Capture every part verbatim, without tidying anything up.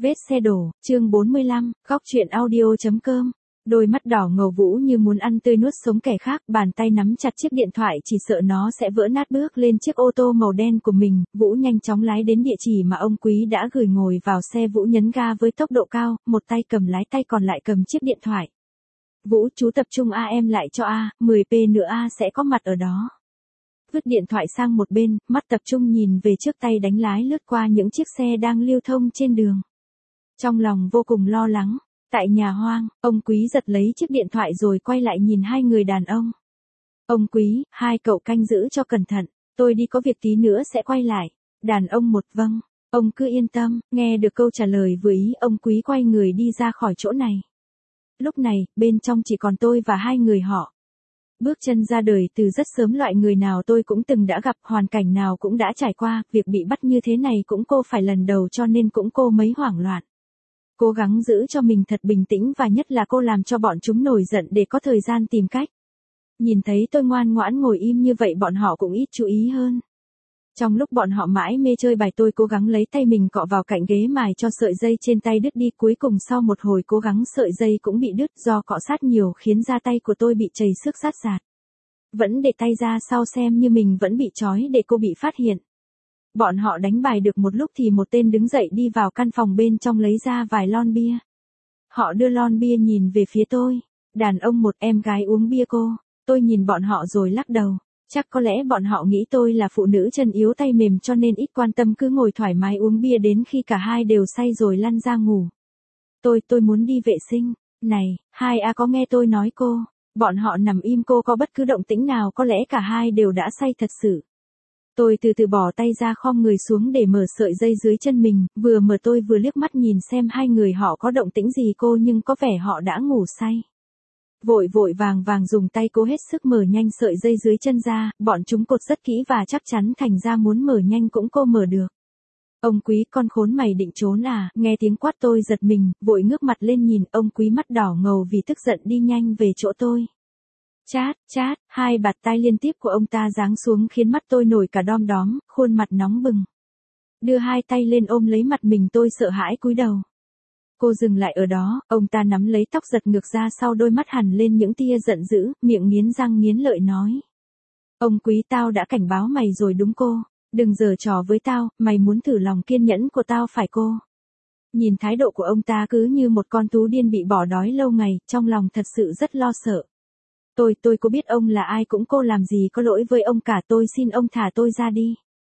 Vết xe đổ, chương bốn mươi lăm, góc truyện audio.com. Đôi mắt đỏ ngầu Vũ như muốn ăn tươi nuốt sống kẻ khác, bàn tay nắm chặt chiếc điện thoại chỉ sợ nó sẽ vỡ nát. Bước lên chiếc ô tô màu đen của mình, Vũ nhanh chóng lái đến địa chỉ mà ông Quý đã gửi. Ngồi vào xe, Vũ nhấn ga với tốc độ cao, một tay cầm lái, tay còn lại cầm chiếc điện thoại. Vũ, chú tập trung a, em lại cho a, mười phút nữa a sẽ có mặt ở đó. Vứt điện thoại sang một bên, mắt tập trung nhìn về trước, tay đánh lái lướt qua những chiếc xe đang lưu thông trên đường. Trong lòng vô cùng lo lắng. Tại nhà hoang, ông Quý giật lấy chiếc điện thoại rồi quay lại nhìn hai người đàn ông. Ông Quý, hai cậu canh giữ cho cẩn thận, tôi đi có việc tí nữa sẽ quay lại. Đàn ông một vâng, ông cứ yên tâm. Nghe được câu trả lời vừa ý, ông Quý quay người đi ra khỏi chỗ này. Lúc này, bên trong chỉ còn tôi và hai người họ. Bước chân ra đời từ rất sớm, loại người nào tôi cũng từng đã gặp, hoàn cảnh nào cũng đã trải qua, việc bị bắt như thế này cũng cô phải lần đầu cho nên cũng cô mấy hoảng loạn. Cố gắng giữ cho mình thật bình tĩnh và nhất là cô làm cho bọn chúng nổi giận để có thời gian tìm cách. Nhìn thấy tôi ngoan ngoãn ngồi im như vậy, bọn họ cũng ít chú ý hơn. Trong lúc bọn họ mãi mê chơi bài, tôi cố gắng lấy tay mình cọ vào cạnh ghế mài cho sợi dây trên tay đứt đi. Cuối cùng sau một hồi cố gắng sợi dây cũng bị đứt, do cọ sát nhiều khiến da tay của tôi bị trầy xước sát sạt. Vẫn để tay ra sau xem như mình vẫn bị trói để cô bị phát hiện. Bọn họ đánh bài được một lúc thì một tên đứng dậy đi vào căn phòng bên trong lấy ra vài lon bia. Họ đưa lon bia nhìn về phía tôi. Đàn ông một, em gái uống bia cô. Tôi nhìn bọn họ rồi lắc đầu. Chắc có lẽ bọn họ nghĩ tôi là phụ nữ chân yếu tay mềm cho nên ít quan tâm, cứ ngồi thoải mái uống bia đến khi cả hai đều say rồi lăn ra ngủ. Tôi, tôi muốn đi vệ sinh. Này, hai a có nghe tôi nói cô. Bọn họ nằm im, cô có bất cứ động tĩnh nào, có lẽ cả hai đều đã say thật sự. Tôi từ từ bỏ tay ra, khom người xuống để mở sợi dây dưới chân mình, vừa mở tôi vừa liếc mắt nhìn xem hai người họ có động tĩnh gì cô, nhưng có vẻ họ đã ngủ say. Vội vội vàng vàng dùng tay cố hết sức mở nhanh sợi dây dưới chân ra, bọn chúng cột rất kỹ và chắc chắn, thành ra muốn mở nhanh cũng cô mở được. Ông Quý, con khốn mày định trốn à? Nghe tiếng quát tôi giật mình, vội ngước mặt lên nhìn. Ông Quý mắt đỏ ngầu vì tức giận đi nhanh về chỗ tôi. Chát, chát, hai bạt tai liên tiếp của ông ta giáng xuống khiến mắt tôi nổi cả đom đóm, khuôn mặt nóng bừng. Đưa hai tay lên ôm lấy mặt mình, tôi sợ hãi cúi đầu. Cô dừng lại ở đó, ông ta nắm lấy tóc giật ngược ra sau, đôi mắt hằn lên những tia giận dữ, miệng nghiến răng nghiến lợi nói. Ông Quý, tao đã cảnh báo mày rồi đúng cô, đừng giở trò với tao, mày muốn thử lòng kiên nhẫn của tao phải cô. Nhìn thái độ của ông ta cứ như một con thú điên bị bỏ đói lâu ngày, trong lòng thật sự rất lo sợ. Tôi, tôi có biết ông là ai, cũng cô làm gì có lỗi với ông cả, tôi xin ông thả tôi ra đi.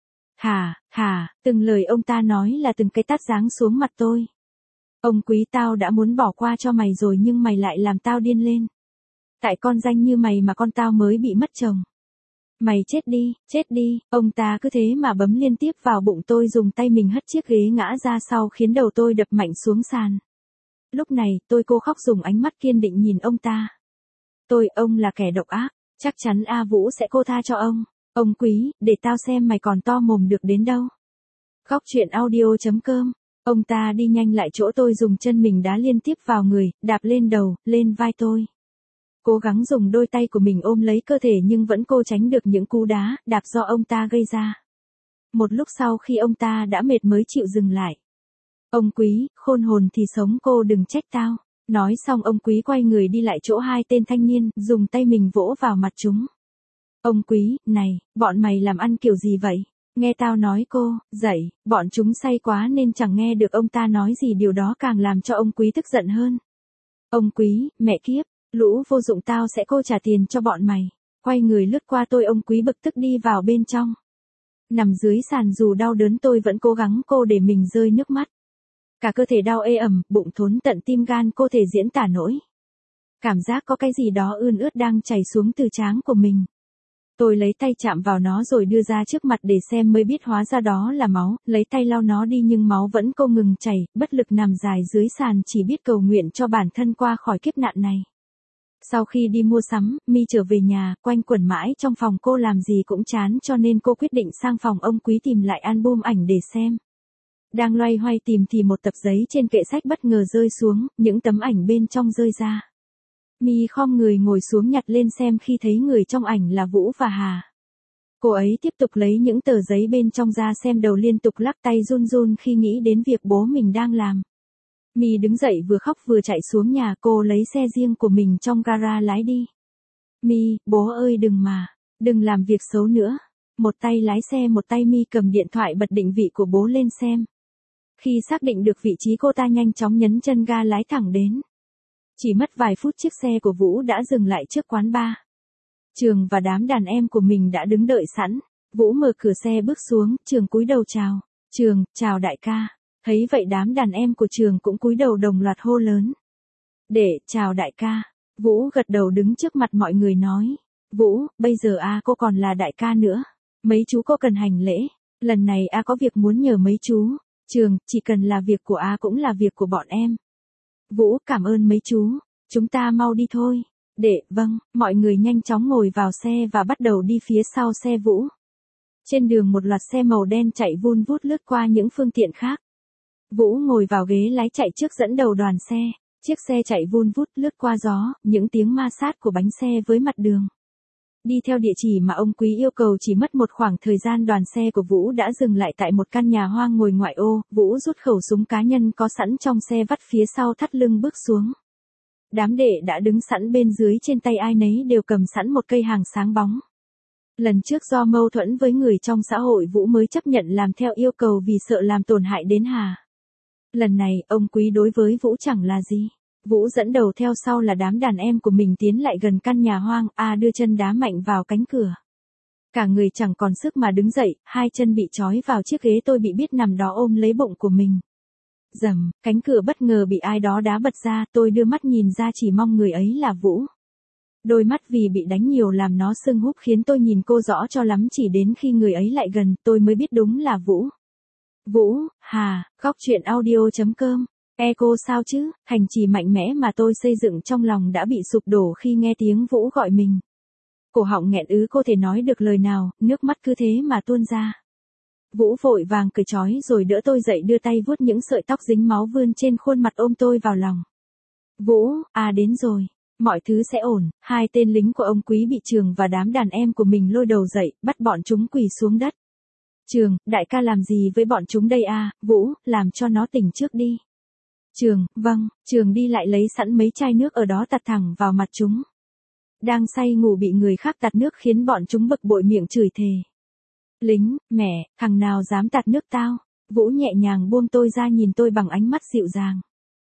Hả, hả, từng lời ông ta nói là từng cái tát giáng xuống mặt tôi. Ông Quý, tao đã muốn bỏ qua cho mày rồi nhưng mày lại làm tao điên lên. Tại con danh như mày mà con tao mới bị mất chồng. Mày chết đi, chết đi, ông ta cứ thế mà bấm liên tiếp vào bụng tôi, dùng tay mình hất chiếc ghế ngã ra sau khiến đầu tôi đập mạnh xuống sàn. Lúc này, tôi cô khóc dùng ánh mắt kiên định nhìn ông ta. Tôi, ông là kẻ độc ác, chắc chắn A Vũ sẽ cô tha cho ông. Ông Quý, để tao xem mày còn to mồm được đến đâu. Góc truyện audio.com. Ông ta đi nhanh lại chỗ tôi, dùng chân mình đá liên tiếp vào người, đạp lên đầu, lên vai tôi. Cố gắng dùng đôi tay của mình ôm lấy cơ thể nhưng vẫn cô tránh được những cú đá, đạp do ông ta gây ra. Một lúc sau khi ông ta đã mệt mới chịu dừng lại. Ông Quý, khôn hồn thì sống, cô đừng trách tao. Nói xong ông Quý quay người đi lại chỗ hai tên thanh niên, dùng tay mình vỗ vào mặt chúng. Ông Quý, này, bọn mày làm ăn kiểu gì vậy? Nghe tao nói cô, dậy, bọn chúng say quá nên chẳng nghe được ông ta nói gì, điều đó càng làm cho ông Quý tức giận hơn. Ông Quý, mẹ kiếp, lũ vô dụng, tao sẽ cô trả tiền cho bọn mày. Quay người lướt qua tôi, ông Quý bực tức đi vào bên trong. Nằm dưới sàn dù đau đớn tôi vẫn cố gắng cô để mình rơi nước mắt. Cả cơ thể đau ê ẩm, bụng thốn tận tim gan, cô thể diễn tả nổi. Cảm giác có cái gì đó ươn ướt đang chảy xuống từ trán của mình. Tôi lấy tay chạm vào nó rồi đưa ra trước mặt để xem mới biết hóa ra đó là máu, lấy tay lau nó đi nhưng máu vẫn không ngừng chảy, bất lực nằm dài dưới sàn chỉ biết cầu nguyện cho bản thân qua khỏi kiếp nạn này. Sau khi đi mua sắm, Mi trở về nhà, quanh quẩn mãi trong phòng, cô làm gì cũng chán cho nên cô quyết định sang phòng ông Quý tìm lại album ảnh để xem. Đang loay hoay tìm thì một tập giấy trên kệ sách bất ngờ rơi xuống, những tấm ảnh bên trong rơi ra. Mi khom người ngồi xuống nhặt lên xem khi thấy người trong ảnh là Vũ và Hà. Cô ấy tiếp tục lấy những tờ giấy bên trong ra xem, đầu liên tục lắc, tay run run khi nghĩ đến việc bố mình đang làm. My đứng dậy vừa khóc vừa chạy xuống nhà, cô lấy xe riêng của mình trong gara lái đi. My, bố ơi đừng mà, đừng làm việc xấu nữa. Một tay lái xe một tay My cầm điện thoại bật định vị của bố lên xem. Khi xác định được vị trí cô ta nhanh chóng nhấn chân ga lái thẳng đến. Chỉ mất vài phút chiếc xe của Vũ đã dừng lại trước quán bar. Trường và đám đàn em của mình đã đứng đợi sẵn. Vũ mở cửa xe bước xuống, Trường cúi đầu chào. Trường, chào đại ca. Thấy vậy đám đàn em của Trường cũng cúi đầu đồng loạt hô lớn. Để, chào đại ca. Vũ gật đầu đứng trước mặt mọi người nói. Vũ, bây giờ a cô còn là đại ca nữa. Mấy chú có cần hành lễ. Lần này a có việc muốn nhờ mấy chú. Trường, chỉ cần là việc của a cũng là việc của bọn em. Vũ, cảm ơn mấy chú. Chúng ta mau đi thôi. Để, vâng, mọi người nhanh chóng ngồi vào xe và bắt đầu đi phía sau xe Vũ. Trên đường một loạt xe màu đen chạy vun vút lướt qua những phương tiện khác. Vũ ngồi vào ghế lái chạy trước dẫn đầu đoàn xe. Chiếc xe chạy vun vút lướt qua gió, những tiếng ma sát của bánh xe với mặt đường. Đi theo địa chỉ mà ông Quý yêu cầu chỉ mất một khoảng thời gian, đoàn xe của Vũ đã dừng lại tại một căn nhà hoang ngồi ngoại ô. Vũ rút khẩu súng cá nhân có sẵn trong xe vắt phía sau thắt lưng bước xuống. Đám đệ đã đứng sẵn bên dưới, trên tay ai nấy đều cầm sẵn một cây hàng sáng bóng. Lần trước do mâu thuẫn với người trong xã hội Vũ mới chấp nhận làm theo yêu cầu vì sợ làm tổn hại đến Hà. Lần này ông Quý đối với Vũ chẳng là gì. Vũ dẫn đầu theo sau là đám đàn em của mình tiến lại gần căn nhà hoang, A đưa chân đá mạnh vào cánh cửa. Cả người chẳng còn sức mà đứng dậy, hai chân bị trói vào chiếc ghế, tôi bị biết nằm đó ôm lấy bụng của mình. Rầm, cánh cửa bất ngờ bị ai đó đá bật ra, tôi đưa mắt nhìn ra chỉ mong người ấy là Vũ. Đôi mắt vì bị đánh nhiều làm nó sưng húp khiến tôi nhìn cô rõ cho lắm, chỉ đến khi người ấy lại gần tôi mới biết đúng là Vũ. Vũ, Hà, Góc Truyện Audio chấm com. Echo sao chứ, thành trì mạnh mẽ mà tôi xây dựng trong lòng đã bị sụp đổ khi nghe tiếng Vũ gọi mình. Cổ họng nghẹn ứ, cô thể nói được lời nào, nước mắt cứ thế mà tuôn ra. Vũ vội vàng cởi trói rồi đỡ tôi dậy, đưa tay vuốt những sợi tóc dính máu vươn trên khuôn mặt, ôm tôi vào lòng. Vũ, à đến rồi, mọi thứ sẽ ổn. Hai tên lính của ông Quý bị Trường và đám đàn em của mình lôi đầu dậy, bắt bọn chúng quỳ xuống đất. Trường, đại ca làm gì với bọn chúng đây à? Vũ, làm cho nó tỉnh trước đi. Trường, vâng. Trường đi lại lấy sẵn mấy chai nước ở đó tạt thẳng vào mặt chúng. Đang say ngủ bị người khác tạt nước khiến bọn chúng bực bội miệng chửi thề. Lính, mẹ, thằng nào dám tạt nước tao? Vũ nhẹ nhàng buông tôi ra, nhìn tôi bằng ánh mắt dịu dàng.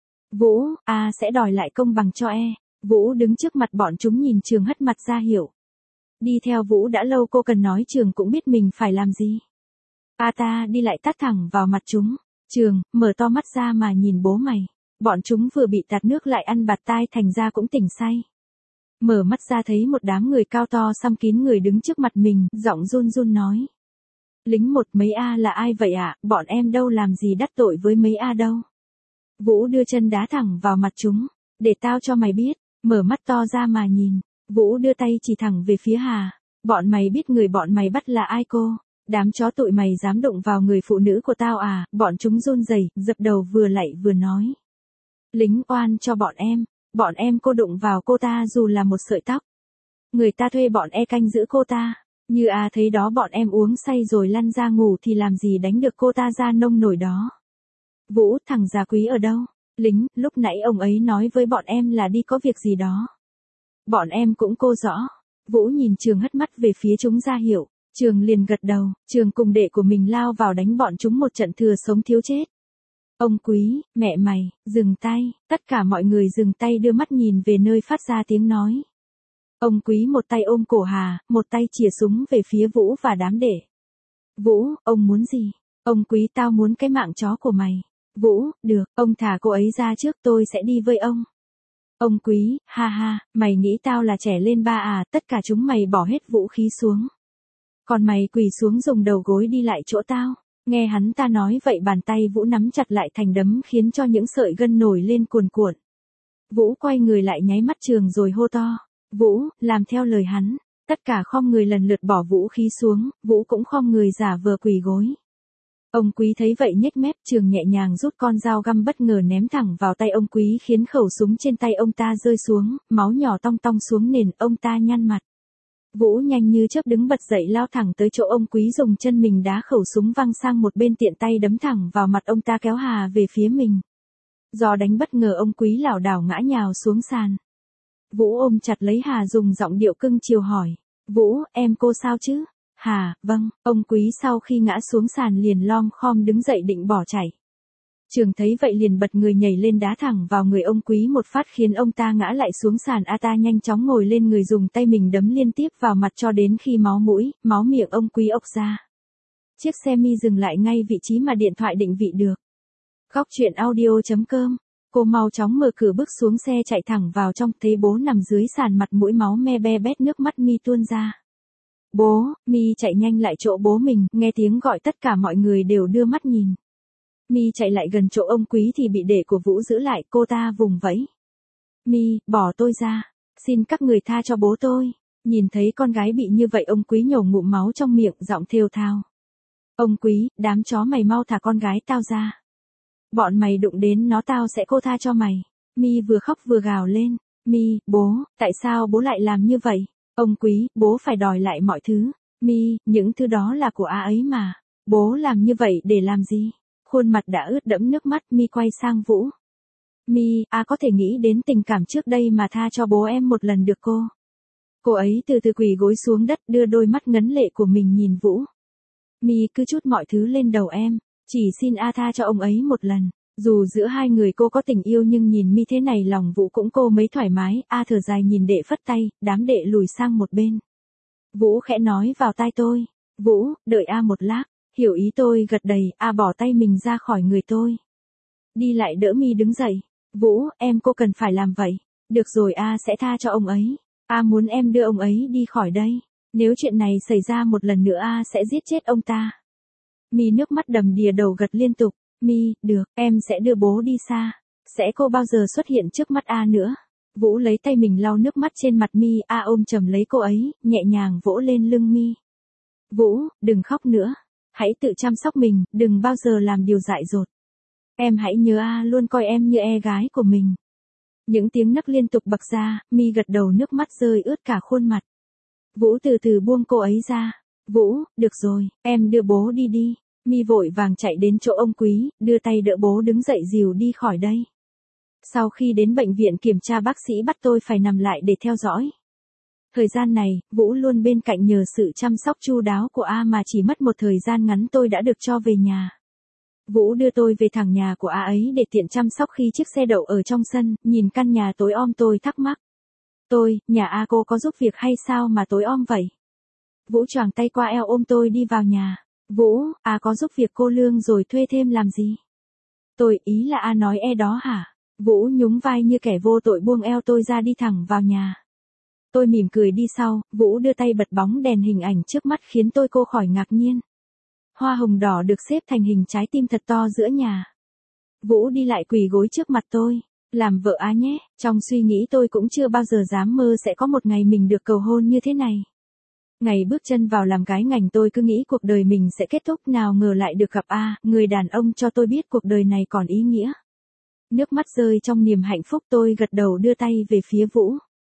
Vũ, a sẽ đòi lại công bằng cho e. Vũ đứng trước mặt bọn chúng nhìn Trường hất mặt ra hiệu. Đi theo Vũ đã lâu, cô cần nói Trường cũng biết mình phải làm gì. A ta đi lại tát thẳng vào mặt chúng. Trường, mở to mắt ra mà nhìn bố mày. Bọn chúng vừa bị tạt nước lại ăn bạt tai thành ra cũng tỉnh say. Mở mắt ra thấy một đám người cao to xăm kín người đứng trước mặt mình, giọng run run nói. Lính một, mấy A là ai vậy ạ? À? Bọn em đâu làm gì đắc tội với mấy A đâu. Vũ đưa chân đá thẳng vào mặt chúng. Để tao cho mày biết. Mở mắt to ra mà nhìn. Vũ đưa tay chỉ thẳng về phía Hà. Bọn mày biết người bọn mày bắt là ai cô? Đám chó tụi mày dám đụng vào người phụ nữ của tao à? Bọn chúng run rẩy, dập đầu vừa lạy vừa nói. Lính oan cho bọn em. Bọn em cô đụng vào cô ta dù là một sợi tóc. Người ta thuê bọn e canh giữ cô ta. Như à thấy đó, bọn em uống say rồi lăn ra ngủ thì làm gì đánh được cô ta ra nông nổi đó. Vũ, thằng già Quý ở đâu? Lính, lúc nãy ông ấy nói với bọn em là đi có việc gì đó. Bọn em cũng cô rõ. Vũ nhìn Trường hất mắt về phía chúng ra hiệu. Trường liền gật đầu. Trường cùng đệ của mình lao vào đánh bọn chúng một trận thừa sống thiếu chết. Ông Quý, mẹ mày, dừng tay. Tất cả mọi người dừng tay, đưa mắt nhìn về nơi phát ra tiếng nói. Ông Quý một tay ôm cổ Hà, một tay chìa súng về phía Vũ và đám đệ. Vũ, ông muốn gì? Ông Quý, tao muốn cái mạng chó của mày. Vũ, được, ông thả cô ấy ra trước, tôi sẽ đi với ông. Ông Quý, ha ha, mày nghĩ tao là trẻ lên ba à? Tất cả chúng mày bỏ hết vũ khí xuống. Còn mày quỳ xuống dùng đầu gối đi lại chỗ tao. Nghe hắn ta nói vậy, bàn tay Vũ nắm chặt lại thành đấm khiến cho những sợi gân nổi lên cuồn cuộn. Vũ quay người lại nháy mắt Trường rồi hô to. Vũ, làm theo lời hắn. Tất cả khom người lần lượt bỏ vũ khí xuống, Vũ cũng khom người giả vờ quỳ gối. Ông Quý thấy vậy nhếch mép. Trường nhẹ nhàng rút con dao găm bất ngờ ném thẳng vào tay ông Quý khiến khẩu súng trên tay ông ta rơi xuống, máu nhỏ tong tong xuống nền, ông ta nhăn mặt. Vũ nhanh như chớp đứng bật dậy lao thẳng tới chỗ ông Quý, dùng chân mình đá khẩu súng văng sang một bên, tiện tay đấm thẳng vào mặt ông ta, kéo Hà về phía mình. Do đánh bất ngờ ông Quý lảo đảo ngã nhào xuống sàn. Vũ ôm chặt lấy Hà dùng giọng điệu cưng chiều hỏi. Vũ, em cô sao chứ? Hà, vâng, ông Quý sau khi ngã xuống sàn liền lom khom đứng dậy định bỏ chạy. Trường thấy vậy liền bật người nhảy lên đá thẳng vào người ông Quý một phát khiến ông ta ngã lại xuống sàn. A ta nhanh chóng ngồi lên người dùng tay mình đấm liên tiếp vào mặt cho đến khi máu mũi, máu miệng ông Quý ộc ra. Chiếc xe mi dừng lại ngay vị trí mà điện thoại định vị được. Góc truyện audio chấm com. Cô mau chóng mở cửa bước xuống xe chạy thẳng vào trong, thấy bố nằm dưới sàn mặt mũi máu me be bét, nước mắt mi tuôn ra. Bố, mi chạy nhanh lại chỗ bố mình, nghe tiếng gọi tất cả mọi người đều đưa mắt nhìn. Mi chạy lại gần chỗ ông Quý thì bị đệ của Vũ giữ lại, cô ta vùng vẫy. Mi, bỏ tôi ra, xin các người tha cho bố tôi. Nhìn thấy con gái bị như vậy ông Quý nhổ ngụm máu trong miệng, giọng thều thào. Ông Quý, đám chó mày mau thả con gái tao ra. Bọn mày đụng đến nó tao sẽ cô tha cho mày. Mi vừa khóc vừa gào lên. Mi, bố, tại sao bố lại làm như vậy? Ông Quý, bố phải đòi lại mọi thứ. Mi, những thứ đó là của A ấy mà. Bố làm như vậy để làm gì? Khuôn mặt đã ướt đẫm nước mắt, Mi quay sang Vũ. Mi, A có thể nghĩ đến tình cảm trước đây mà tha cho bố em một lần được cô. Cô ấy từ từ quỳ gối xuống đất, đưa đôi mắt ngấn lệ của mình nhìn Vũ. Mi cứ trút mọi thứ lên đầu em, chỉ xin A tha cho ông ấy một lần. Dù giữa hai người cô có tình yêu nhưng nhìn Mi thế này lòng Vũ cũng cô mấy thoải mái. A thở dài nhìn đệ phất tay, đám đệ lùi sang một bên. Vũ khẽ nói vào tai tôi. Vũ, đợi A một lát. Hiểu ý tôi gật đầy, A bỏ tay mình ra khỏi người tôi. Đi lại đỡ Mi đứng dậy. Vũ, em cô cần phải làm vậy. Được rồi, A sẽ tha cho ông ấy. A muốn em đưa ông ấy đi khỏi đây. Nếu chuyện này xảy ra một lần nữa A sẽ giết chết ông ta. Mi nước mắt đầm đìa đầu gật liên tục. Mi, được, em sẽ đưa bố đi xa. Sẽ cô bao giờ xuất hiện trước mắt A nữa. Vũ lấy tay mình lau nước mắt trên mặt Mi. A ôm chầm lấy cô ấy, nhẹ nhàng vỗ lên lưng Mi. Vũ, đừng khóc nữa. Hãy tự chăm sóc mình, đừng bao giờ làm điều dại dột. Em hãy nhớ A luôn coi em như e gái của mình. Những tiếng nấc liên tục bật ra, Mi gật đầu, nước mắt rơi ướt cả khuôn mặt. Vũ từ từ buông cô ấy ra. Vũ, được rồi, em đưa bố đi đi. Mi vội vàng chạy đến chỗ ông Quý, đưa tay đỡ bố đứng dậy dìu đi khỏi đây. Sau khi đến bệnh viện kiểm tra, bác sĩ bắt tôi phải nằm lại để theo dõi. Thời gian này, Vũ luôn bên cạnh nhờ sự chăm sóc chu đáo của A mà chỉ mất một thời gian ngắn tôi đã được cho về nhà. Vũ đưa tôi về thẳng nhà của A ấy để tiện chăm sóc khi chiếc xe đậu ở trong sân, nhìn căn nhà tối om tôi thắc mắc. Tôi, nhà A cô có giúp việc hay sao mà tối om vậy? Vũ choàng tay qua eo ôm tôi đi vào nhà. Vũ, A có giúp việc cô lương rồi thuê thêm làm gì? Tôi, ý là A nói e đó hả? Vũ nhún vai như kẻ vô tội buông eo tôi ra đi thẳng vào nhà. Tôi mỉm cười đi sau, Vũ đưa tay bật bóng đèn hình ảnh trước mắt khiến tôi cô khỏi ngạc nhiên. Hoa hồng đỏ được xếp thành hình trái tim thật to giữa nhà. Vũ đi lại quỳ gối trước mặt tôi. Làm vợ A nhé, trong suy nghĩ tôi cũng chưa bao giờ dám mơ sẽ có một ngày mình được cầu hôn như thế này. Ngày bước chân vào làm gái ngành tôi cứ nghĩ cuộc đời mình sẽ kết thúc, nào ngờ lại được gặp A, người đàn ông cho tôi biết cuộc đời này còn ý nghĩa. Nước mắt rơi trong niềm hạnh phúc, tôi gật đầu đưa tay về phía Vũ.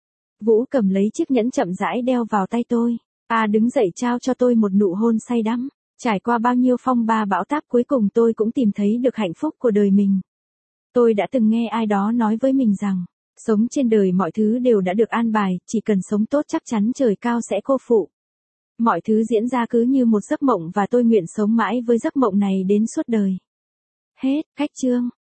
Vũ cầm lấy chiếc nhẫn chậm rãi đeo vào tay tôi. A đứng dậy trao cho tôi một nụ hôn say đắm. Trải qua bao nhiêu phong ba bão táp cuối cùng tôi cũng tìm thấy được hạnh phúc của đời mình. Tôi đã từng nghe ai đó nói với mình rằng, sống trên đời mọi thứ đều đã được an bài, chỉ cần sống tốt chắc chắn trời cao sẽ cô phụ. Mọi thứ diễn ra cứ như một giấc mộng và tôi nguyện sống mãi với giấc mộng này đến suốt đời. Hết, khách chương.